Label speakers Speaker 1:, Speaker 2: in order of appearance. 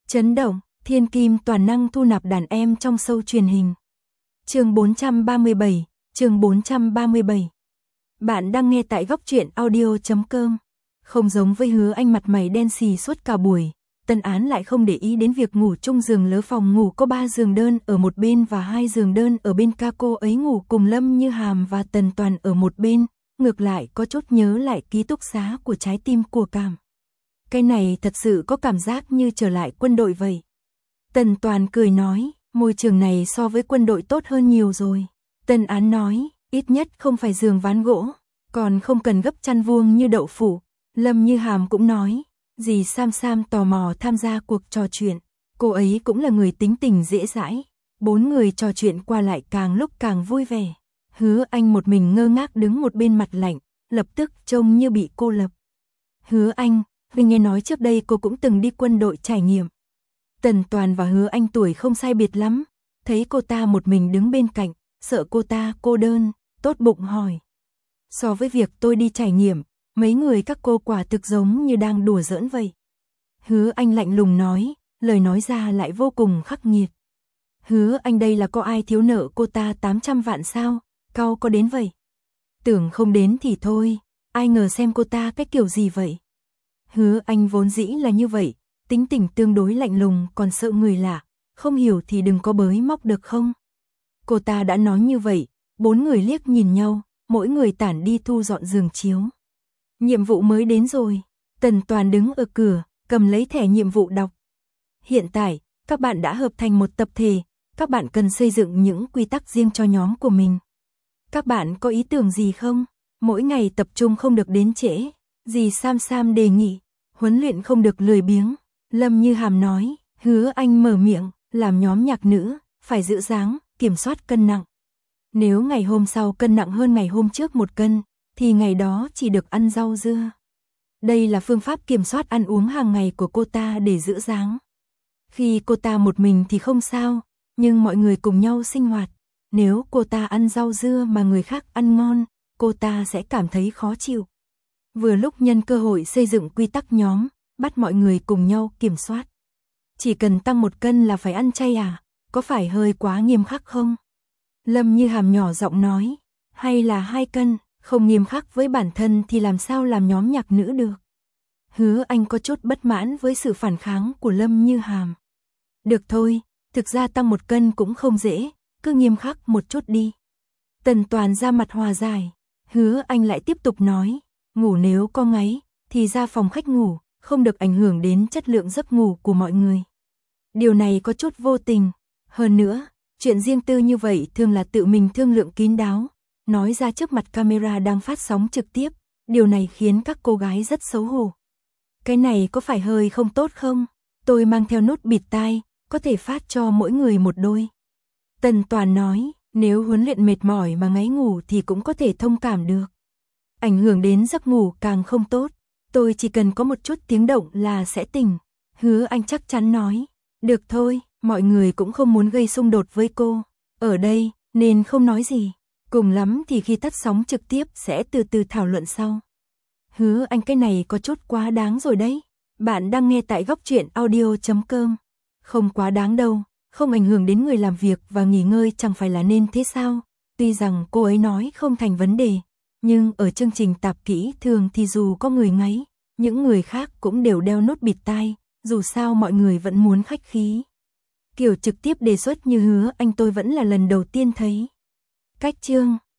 Speaker 1: Chấn động, thiên kim toàn năng thu nạp đàn em trong show truyền hình. Chương 437, chương 437. Bạn đang nghe tại góc truyện audio.com. Không giống với Hứa Anh mặt mày đen xì suốt cả buổi, Tân Án lại không để ý đến việc ngủ chung giường lớ. Phòng ngủ có 3 giường đơn ở một bên và 2 giường đơn ở bên. Cô ấy ngủ cùng Lâm Như Hàm và Tần Toàn ở một bên, ngược lại có chút nhớ lại ký túc xá của trái tim của Cảm. Cái này thật sự có cảm giác như trở lại quân đội vậy. Tần Toàn cười nói, môi trường này so với quân đội tốt hơn nhiều rồi. Tân Án nói, ít nhất không phải giường ván gỗ, còn không cần gấp chăn vuông như đậu phụ. Lâm Như Hàm cũng nói, dì Sam Sam tò mò tham gia cuộc trò chuyện. Cô ấy cũng là người tính tình dễ dãi. 4 người trò chuyện qua lại càng lúc càng vui vẻ. Hứa Anh một mình ngơ ngác đứng một bên mặt lạnh, lập tức trông như bị cô lập. Hứa Anh, vì nghe nói trước đây cô cũng từng đi quân đội trải nghiệm. Tần Toàn và Hứa Anh tuổi không sai biệt lắm, thấy cô ta một mình đứng bên cạnh, sợ cô ta cô đơn, tốt bụng hỏi. So với việc tôi đi trải nghiệm, mấy người các cô quả thực giống như đang đùa giỡn vậy. Hứa Anh lạnh lùng nói, lời nói ra lại vô cùng khắc nghiệt. Hứa Anh đây là có ai thiếu nợ cô ta 800 vạn sao, cao có đến vậy. Tưởng không đến thì thôi, ai ngờ xem cô ta cái kiểu gì vậy. Hứa Anh vốn dĩ là như vậy, tính tình tương đối lạnh lùng còn sợ người lạ, không hiểu thì đừng có bới móc được không. Cô ta đã nói như vậy, 4 người liếc nhìn nhau, mỗi người tản đi thu dọn giường chiếu. Nhiệm vụ mới đến rồi, Tần Toàn đứng ở cửa, cầm lấy thẻ nhiệm vụ đọc. Hiện tại, các bạn đã hợp thành một tập thể, các bạn cần xây dựng những quy tắc riêng cho nhóm của mình. Các bạn có ý tưởng gì không? Mỗi ngày tập trung không được đến trễ, dì Sam Sam đề nghị, huấn luyện không được lười biếng. Lâm Như Hàm nói, Hứa Anh mở miệng, làm nhóm nhạc nữ, phải giữ dáng, kiểm soát cân nặng. Nếu ngày hôm sau cân nặng hơn ngày hôm trước 1 cân, thì ngày đó chỉ được ăn rau dưa. Đây là phương pháp kiểm soát ăn uống hàng ngày của cô ta để giữ dáng. Khi cô ta một mình thì không sao, nhưng mọi người cùng nhau sinh hoạt. Nếu cô ta ăn rau dưa mà người khác ăn ngon, cô ta sẽ cảm thấy khó chịu. Vừa lúc nhân cơ hội xây dựng quy tắc nhóm, bắt mọi người cùng nhau kiểm soát. Chỉ cần tăng 1 cân là phải ăn chay à? Có phải hơi quá nghiêm khắc không? Lâm Như Hàm nhỏ giọng nói, hay là 2 cân, không nghiêm khắc với bản thân thì làm sao làm nhóm nhạc nữ được? Hứa Anh có chút bất mãn với sự phản kháng của Lâm Như Hàm. Được thôi, thực ra tăng 1 cân cũng không dễ, cứ nghiêm khắc một chút đi. Tần Toàn ra mặt hòa giải, Hứa Anh lại tiếp tục nói, ngủ nếu có ngáy, thì ra phòng khách ngủ, không được ảnh hưởng đến chất lượng giấc ngủ của mọi người. Điều này có chút vô tình, hơn nữa, chuyện riêng tư như vậy thường là tự mình thương lượng kín đáo, nói ra trước mặt camera đang phát sóng trực tiếp, điều này khiến các cô gái rất xấu hổ. Cái này có phải hơi không tốt không? Tôi mang theo nút bịt tai, có thể phát cho mỗi người một đôi. Tần Toàn nói, nếu huấn luyện mệt mỏi mà ngáy ngủ thì cũng có thể thông cảm được. Ảnh hưởng đến giấc ngủ càng không tốt, tôi chỉ cần có một chút tiếng động là sẽ tỉnh. Hứa Anh chắc chắn nói, được thôi, mọi người cũng không muốn gây xung đột với cô. Ở đây, nên không nói gì. Cùng lắm thì khi tắt sóng trực tiếp sẽ từ từ thảo luận sau. Hứa Anh cái này có chút quá đáng rồi đấy. Bạn đang nghe tại góc truyện audio.com. Không quá đáng đâu, không ảnh hưởng đến người làm việc và nghỉ ngơi chẳng phải là nên thế sao? Tuy rằng cô ấy nói không thành vấn đề, nhưng ở chương trình tạp kỹ thường thì dù có người ngáy, những người khác cũng đều đeo nút bịt tai, dù sao mọi người vẫn muốn khách khí. Kiểu trực tiếp đề xuất như Hứa Anh tôi vẫn là lần đầu tiên thấy. Cách chương